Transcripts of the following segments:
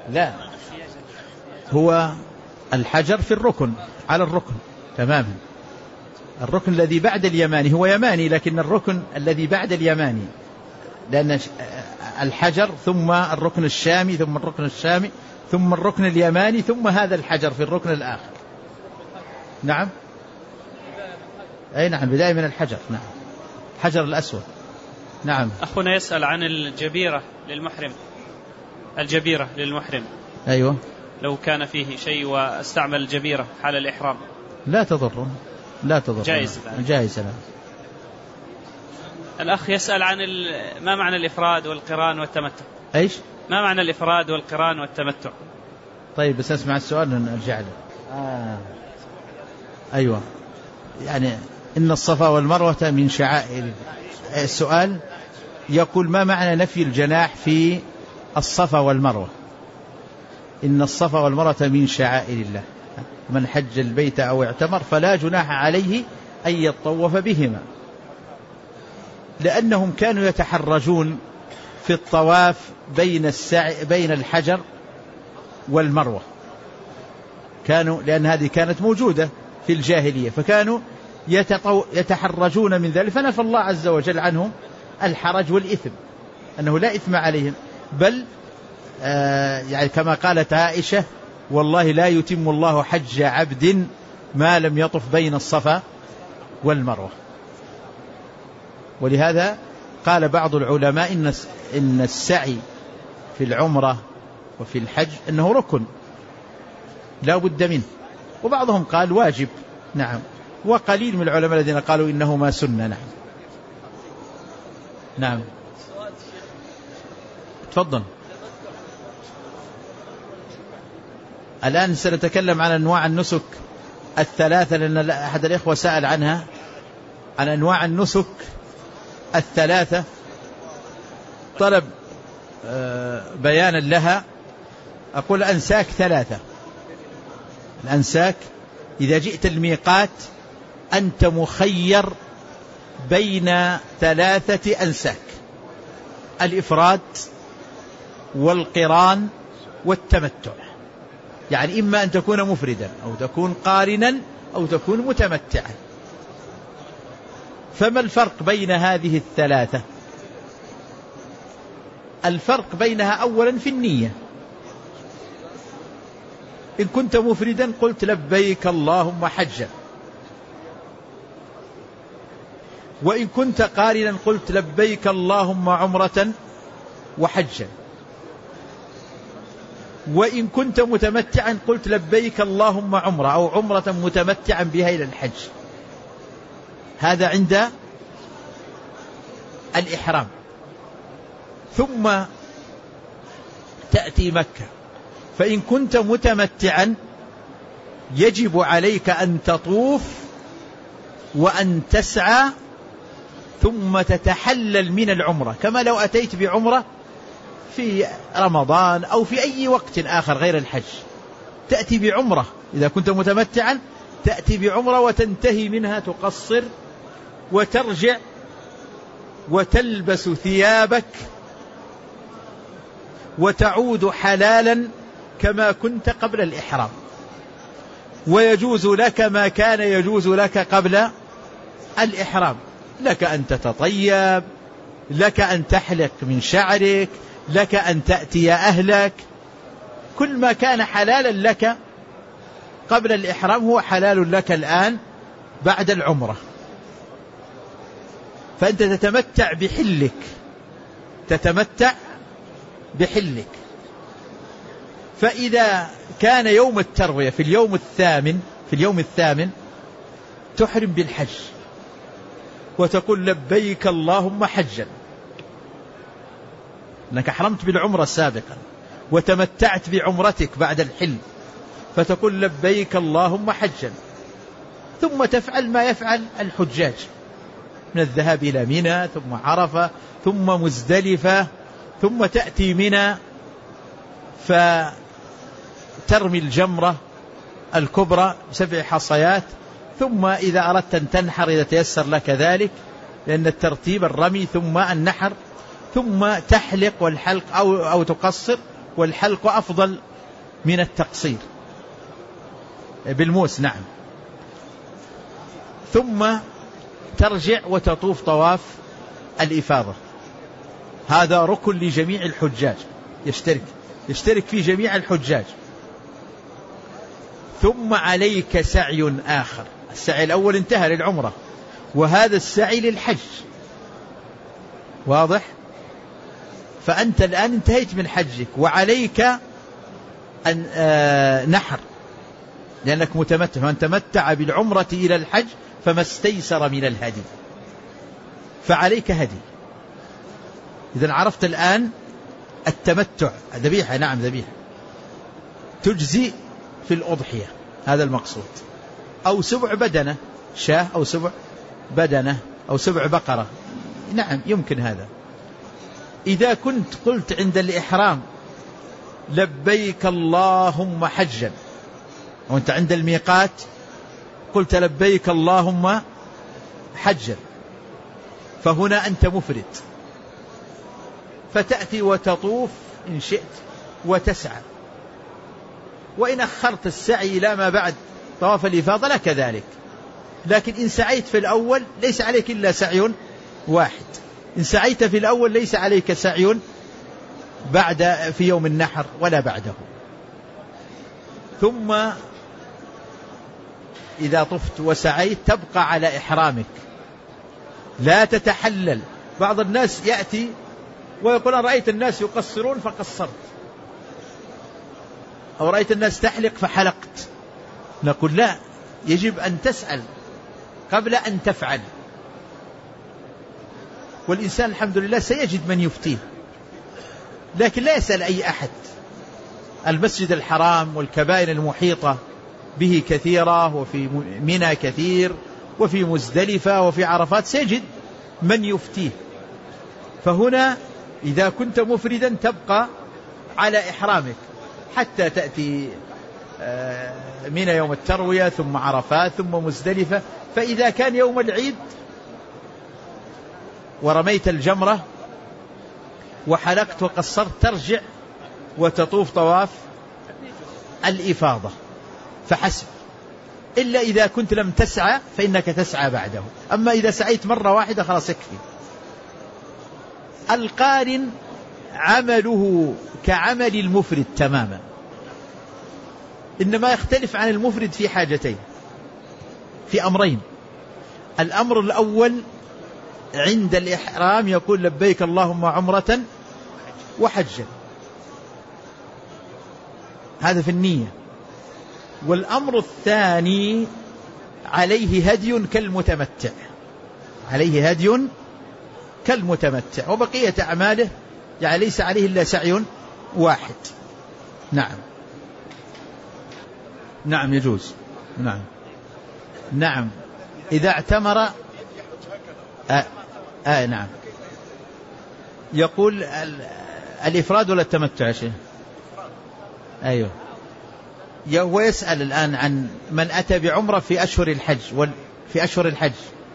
لا، هو الحجر في الركن، على الركن تماما. الركن الذي بعد اليماني هو يماني، لكن الركن الذي بعد اليماني، لأن الحجر ثم الركن الشامي ثم الركن الشامي ثم الركن اليماني ثم هذا الحجر في الركن الآخر. نعم، أي نعم، بداية من الحجر. نعم، حجر الأسود. نعم. أخونا يسأل عن الجبيرة للمحرم. الجبيرة للمحرم، أيوة، لو كان فيه شيء واستعمل الجبيرة حال الإحرام لا تضر، لا تضر، جائز. جائز. الأخ يسأل عن ما معنى الإفراد والقران والتمتع. إيش؟ ما معنى الإفراد والقران والتمتع؟ طيب بس أسمع السؤال نرجع له. أيوة، يعني إن الصفا والمروة من شعائر. السؤال يقول ما معنى نفي الجناح في الصفا والمروة؟ إن الصفا والمروة من شعائر الله، من حج البيت أو اعتمر فلا جناح عليه أن يطوف بهما، لأنهم كانوا يتحرجون في الطواف بين الحجر والمروة، لأن هذه كانت موجودة في الجاهلية، فكانوا يتحرجون من ذلك، فنفى الله عز وجل عنهم الحرج والإثم، أنه لا إثم عليهم، بل يعني كما قالت عائشة والله لا يتم الله حج عبد ما لم يطف بين الصفا والمروة. ولهذا قال بعض العلماء إن السعي في العمرة وفي الحج أنه ركن لا بد منه، وبعضهم قال واجب. نعم، وقليل من العلماء الذين قالوا إنهما سنة. نعم. نعم، تفضل. الآن سنتكلم عن أنواع النسك الثلاثة، لأن أحد الإخوة سأل عنها، عن أنواع النسك الثلاثة، طلب بيانا لها. أقول أنساك ثلاثة. الأنساك إذا جئت الميقات أنت مخير بين ثلاثة أنساك: الإفراد والقران والتمتع. يعني إما أن تكون مفردا أو تكون قارنا أو تكون متمتعا. فما الفرق بين هذه الثلاثة؟ الفرق بينها أولا في النية. إن كنت مفردا قلت لبيك اللهم حجا، وإن كنت قارنا قلت لبيك اللهم عمرة وحجا، وإن كنت متمتعا قلت لبيك اللهم عمرة أو عمرة متمتعا بها إلى الحج. هذا عند الإحرام. ثم تأتي مكة، فإن كنت متمتعا يجب عليك أن تطوف وأن تسعى ثم تتحلل من العمرة، كما لو أتيت بعمرة في رمضان أو في أي وقت آخر غير الحج. تأتي بعمرة إذا كنت متمتعا، تأتي بعمرة وتنتهي منها، تقصر وترجع وتلبس ثيابك وتعود حلالا كما كنت قبل الإحرام، ويجوز لك ما كان يجوز لك قبل الإحرام. لك أن تتطيب، لك أن تحلق من شعرك، لك أن تأتي أهلك، كل ما كان حلالا لك قبل الإحرام هو حلال لك الآن بعد العمرة. فأنت تتمتع بحلك، تتمتع بحلك. فإذا كان يوم التروية في اليوم الثامن تحرم بالحج وتقول لبيك اللهم حجا، أنك أحرمت بالعمرة سابقا وتمتعت بعمرتك بعد الحل، فتقول لبيك اللهم حجا. ثم تفعل ما يفعل الحجاج من الذهاب إلى منى ثم عرفة ثم مزدلفة، ثم تأتي منى فترمي الجمرة الكبرى 7 حصيات، ثم إذا أردت أن تنحر إذا تيسر لك ذلك، لأن الترتيب الرمي ثم النحر، ثم تحلق والحلق أو تقصر والحلق أفضل من التقصير بالموس. نعم. ثم ترجع وتطوف طواف الإفاضة. هذا ركن لجميع الحجاج، يشترك فيه جميع الحجاج. ثم عليك سعي آخر. السعي الأول انتهى للعمرة، وهذا السعي للحج. واضح؟ فأنت الآن انتهيت من حجك، وعليك نحر، لأنك متمتع، من تمتع بالعمرة إلى الحج فما استيسر من الهدي، فعليك هدي. إذن عرفت الآن التمتع ذبيحة. نعم ذبيحة تجزي في الأضحية، هذا المقصود. أو سبع بدنة شاه، أو سبع بدنة، أو سبع بقرة. نعم يمكن هذا. إذا كنت قلت عند الإحرام لبيك اللهم حجا، وأنت عند الميقات قلت لبيك اللهم حجا، فهنا أنت مفرد، فتأتي وتطوف إن شئت وتسعى. وإن أخرت السعي إلى ما بعد طواف الإفاضة لك ذلك، لكن إن سعيت في الأول ليس عليك إلا سعي واحد. إن سعيت في الأول ليس عليك سعي في يوم النحر ولا بعده. ثم إذا طفت وسعيت تبقى على إحرامك، لا تتحلل. بعض الناس يأتي ويقول أنا رأيت الناس يقصرون فقصرت، أو رأيت الناس تحلق فحلقت. نقول لا، يجب أن تسأل قبل أن تفعل. والإنسان الحمد لله سيجد من يفتيه، لكن لا يسأل أي أحد. المسجد الحرام والكبائر المحيطة به كثيرة، وفي منى كثير، وفي مزدلفة، وفي عرفات سيجد من يفتيه. فهنا إذا كنت مفردا تبقى على إحرامك حتى تأتي منى يوم التروية، ثم عرفات، ثم مزدلفة. فإذا كان يوم العيد ورميت الجمرة وحلقت وقصرت ترجع وتطوف طواف الإفاضة فحسب، إلا إذا كنت لم تسعى فإنك تسعى بعده. أما إذا سعيت مرة واحدة خلاص يكفي. القارن عمله كعمل المفرد تماما، إنما يختلف عن المفرد في حاجتين، في أمرين. الأمر الأول عند الإحرام يقول لبيك اللهم عمرة وحجا، هذا في النية. والأمر الثاني عليه هدي كالمتمتع، عليه هدي كالمتمتع، وبقية أعماله يعني ليس عليه إلا سعي واحد. نعم. نعم يجوز. نعم. نعم إذا اعتمر نعم. يقول الإفراد ولا التمتع شيء؟ أيوه. هو يسأل الآن عن من أتى بعمرة في أشهر الحج في أشهر الحج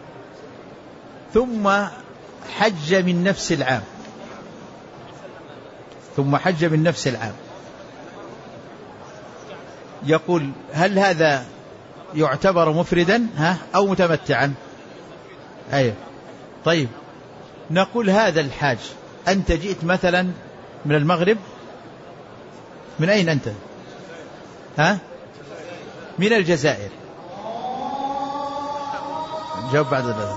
ثم حج من نفس العام، يقول هل هذا يعتبر مفردا أو متمتعا؟ أيوه. طيب نقول هذا الحاج أنت جئت مثلا من المغرب، من أين أنت؟ من الجزائر. جاوب بعد ذلك.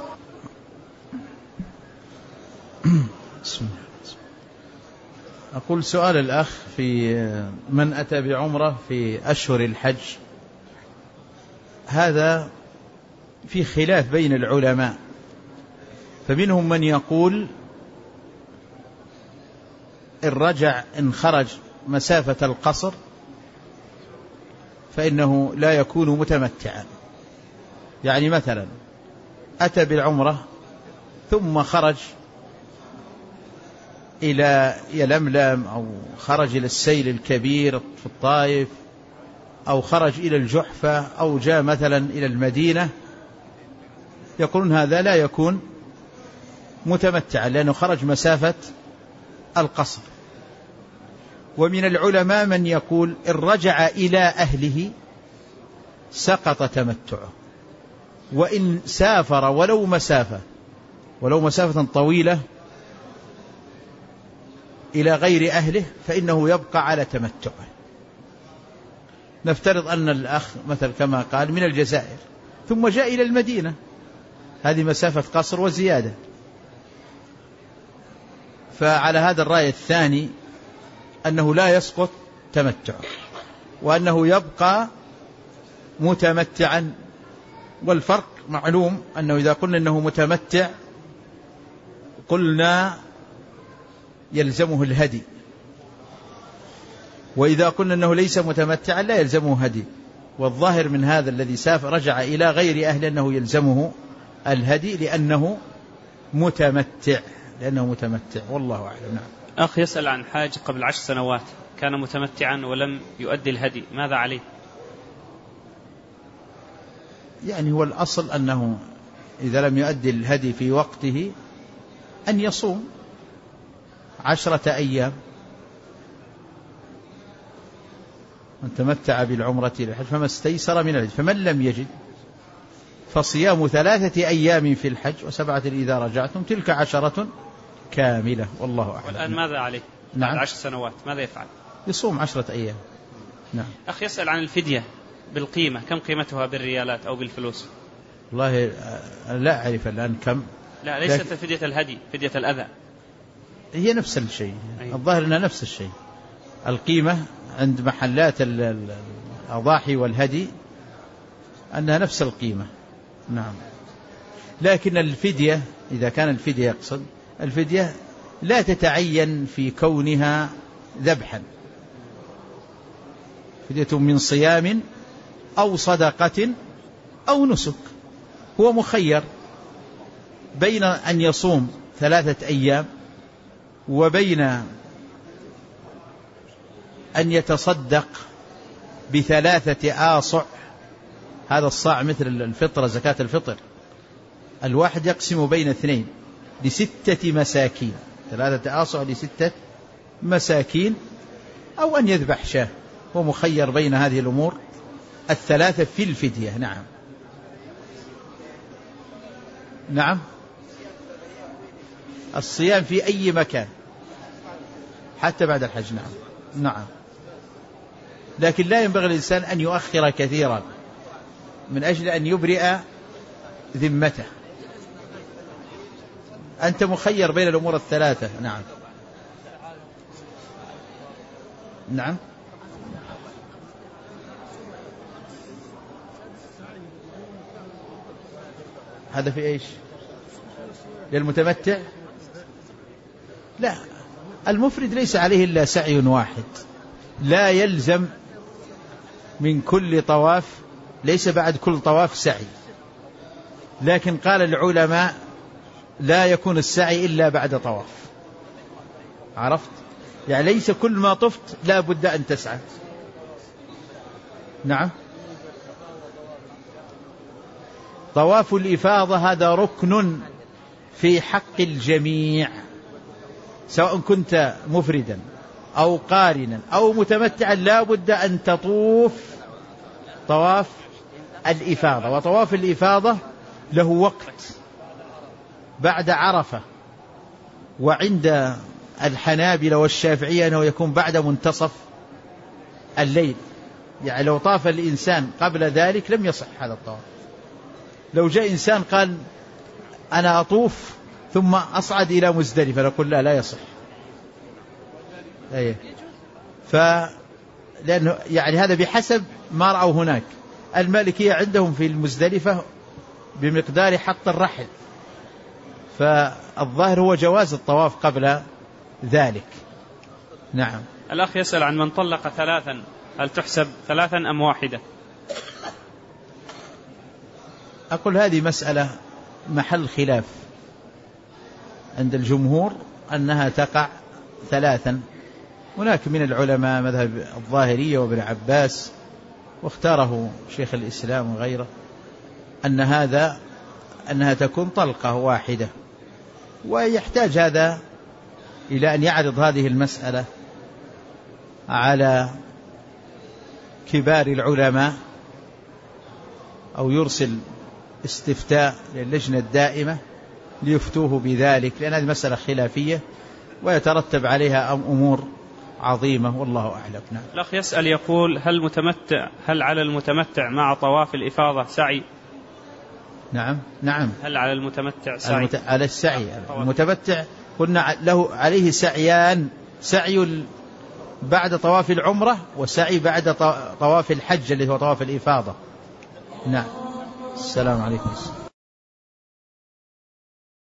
بسم الله. أقول سؤال الأخ في من أتى بعمرة في أشهر الحج، هذا في خلاف بين العلماء، فمنهم من يقول الرجع إن خرج مسافة القصر فإنه لا يكون متمتعا. يعني مثلا أتى بالعمرة ثم خرج إلى يلملم، أو خرج إلى السيل الكبير في الطائف، أو خرج إلى الجحفة، أو جاء مثلا إلى المدينة، يقولون هذا لا يكون متمتعا لأنه خرج مسافة القصر. ومن العلماء من يقول إن رجع إلى أهله سقط تمتعه، وإن سافر ولو مسافة طويلة إلى غير أهله فإنه يبقى على تمتعه. نفترض أن الأخ مثل كما قال من الجزائر ثم جاء إلى المدينة، هذه مسافة قصر وزيادة، فعلى هذا الرأي الثاني أنه لا يسقط تمتعه وأنه يبقى متمتعا. والفرق معلوم أنه إذا قلنا أنه متمتع قلنا يلزمه الهدي، وإذا قلنا أنه ليس متمتعا لا يلزمه هدي. والظاهر من هذا الذي سافر رجع إلى غير أهل أنه يلزمه الهدي لأنه متمتع والله أعلم. نعم. أخ يسأل عن حاج قبل 10 سنوات كان متمتعا ولم يؤدي الهدي، ماذا عليه؟ يعني هو الأصل أنه إذا لم يؤدي الهدي في وقته أن يصوم 10 أيام، من تمتع بالعمرة للحج فما استيسر من الهدي، فمن لم يجد فصيام 3 أيام في الحج و7 إذا رجعتم تلك 10 كاملة والله أعلم. والآن ماذا عليه؟ نعم. بعد 10 سنوات ماذا يفعل؟ يصوم 10 أيام. نعم. أخ يسأل عن الفدية بالقيمة، كم قيمتها بالريالات أو بالفلوس؟ والله لا أعرف الآن كم. لا ليست فدية الهدي، فدية الأذى. هي نفس الشيء. أيوة. الظاهر أنها نفس الشيء. القيمة عند محلات الأضاحي والهدي أنها نفس القيمة. نعم. لكن الفدية إذا كان الفدية يقصد الفدية لا تتعين في كونها ذبحا، فدية من صيام أو صدقة أو نسك، هو مخير بين أن يصوم 3 أيام وبين أن يتصدق ب3 آصع. هذا الصاع مثل الفطرة زكاة الفطر، الواحد يقسم بين 2 ل6 مساكين، 3 آصع ل6 مساكين، أو أن يذبح شاة، هو مخير بين هذه الأمور ال3 في الفدية. نعم. نعم. الصيام في أي مكان حتى بعد الحج. نعم. نعم. لكن لا ينبغي الإنسان أن يؤخر كثيرا من أجل أن يبرئ ذمته. أنت مخير بين الأمور ال3. نعم. نعم. هذا في إيش؟ للمتمتع؟ لا، المفرد ليس عليه إلا سعي واحد، لا يلزم من كل طواف، ليس بعد كل طواف سعي، لكن قال العلماء لا يكون السعي إلا بعد طواف. عرفت؟ يعني ليس كل ما طفت لا بد أن تسعى. نعم. طواف الإفاضة هذا ركن في حق الجميع، سواء كنت مفردا أو قارنا أو متمتعا لا بد أن تطوف طواف الإفاضة. وطواف الإفاضة له وقت بعد عرفة، وعند الحنابلة والشافعية أنه يكون بعد منتصف الليل، يعني لو طاف الإنسان قبل ذلك لم يصح هذا الطواف. لو جاء إنسان قال أنا أطوف ثم أصعد إلى مزدلفة نقول لا يصح. لأنه يعني هذا بحسب ما رأوا هناك. المالكية عندهم في المزدلفة بمقدار حط الرحل، فالظاهر هو جواز الطواف قبل ذلك. نعم. الأخ يسأل عن من طلق 3، هل تحسب 3 أم واحدة؟ أقول هذه مسألة محل خلاف عند الجمهور أنها تقع 3، هناك من العلماء مذهب الظاهرية وابن عباس واختاره شيخ الإسلام وغيره أنها تكون طلقة واحدة، ويحتاج هذا إلى أن يعرض هذه المسألة على كبار العلماء أو يرسل استفتاء للجنة الدائمة ليفتوه بذلك، لأن هذه مسألة خلافية ويترتب عليها أمور عظيمة والله أعلم. نعم. الأخ يسأل يقول هل على المتمتع مع طواف الإفاضة سعي؟ نعم. هل على المتمتع سعي؟ على السعي. المتمتع قلنا له عليه سعيان، سعي بعد طواف العمرة وسعي بعد طواف الحج الذي هو طواف الإفاضة. نعم. السلام عليكم.